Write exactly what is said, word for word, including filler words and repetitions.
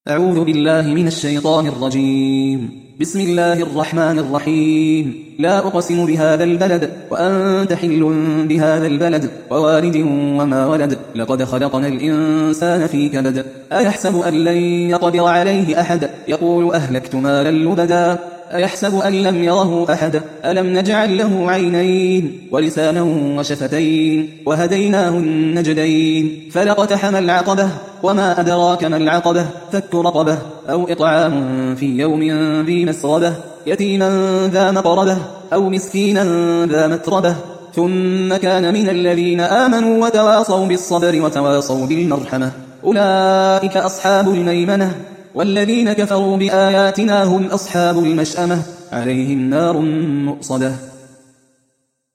أعوذ بالله من الشيطان الرجيم. بسم الله الرحمن الرحيم. لا أقسم بهذا البلد وأنت حل بهذا البلد ووالد وما ولد. لقد خلقنا الإنسان في كبد. أيحسب أن لن يقدر عليه أحد. يقول أهلكت مالا لبدا. أيحسب أن لم يره أحد. ألم نجعل له عينين ولسانا وشفتين وهديناه النجدين. فلاقتحم العقبة وما أدراك ما العقبة. فك رقبة أو إطعام في يوم ذي مسغبة يتيما ذا مقربة أو مسكينا ذا متربة. ثم كان من الذين آمنوا وتواصوا بالصبر وتواصوا بالمرحمة. أولئك أصحاب الميمنة. والذين كفروا بآياتنا هم أصحاب المشأمة. عليهم نار مؤصدة.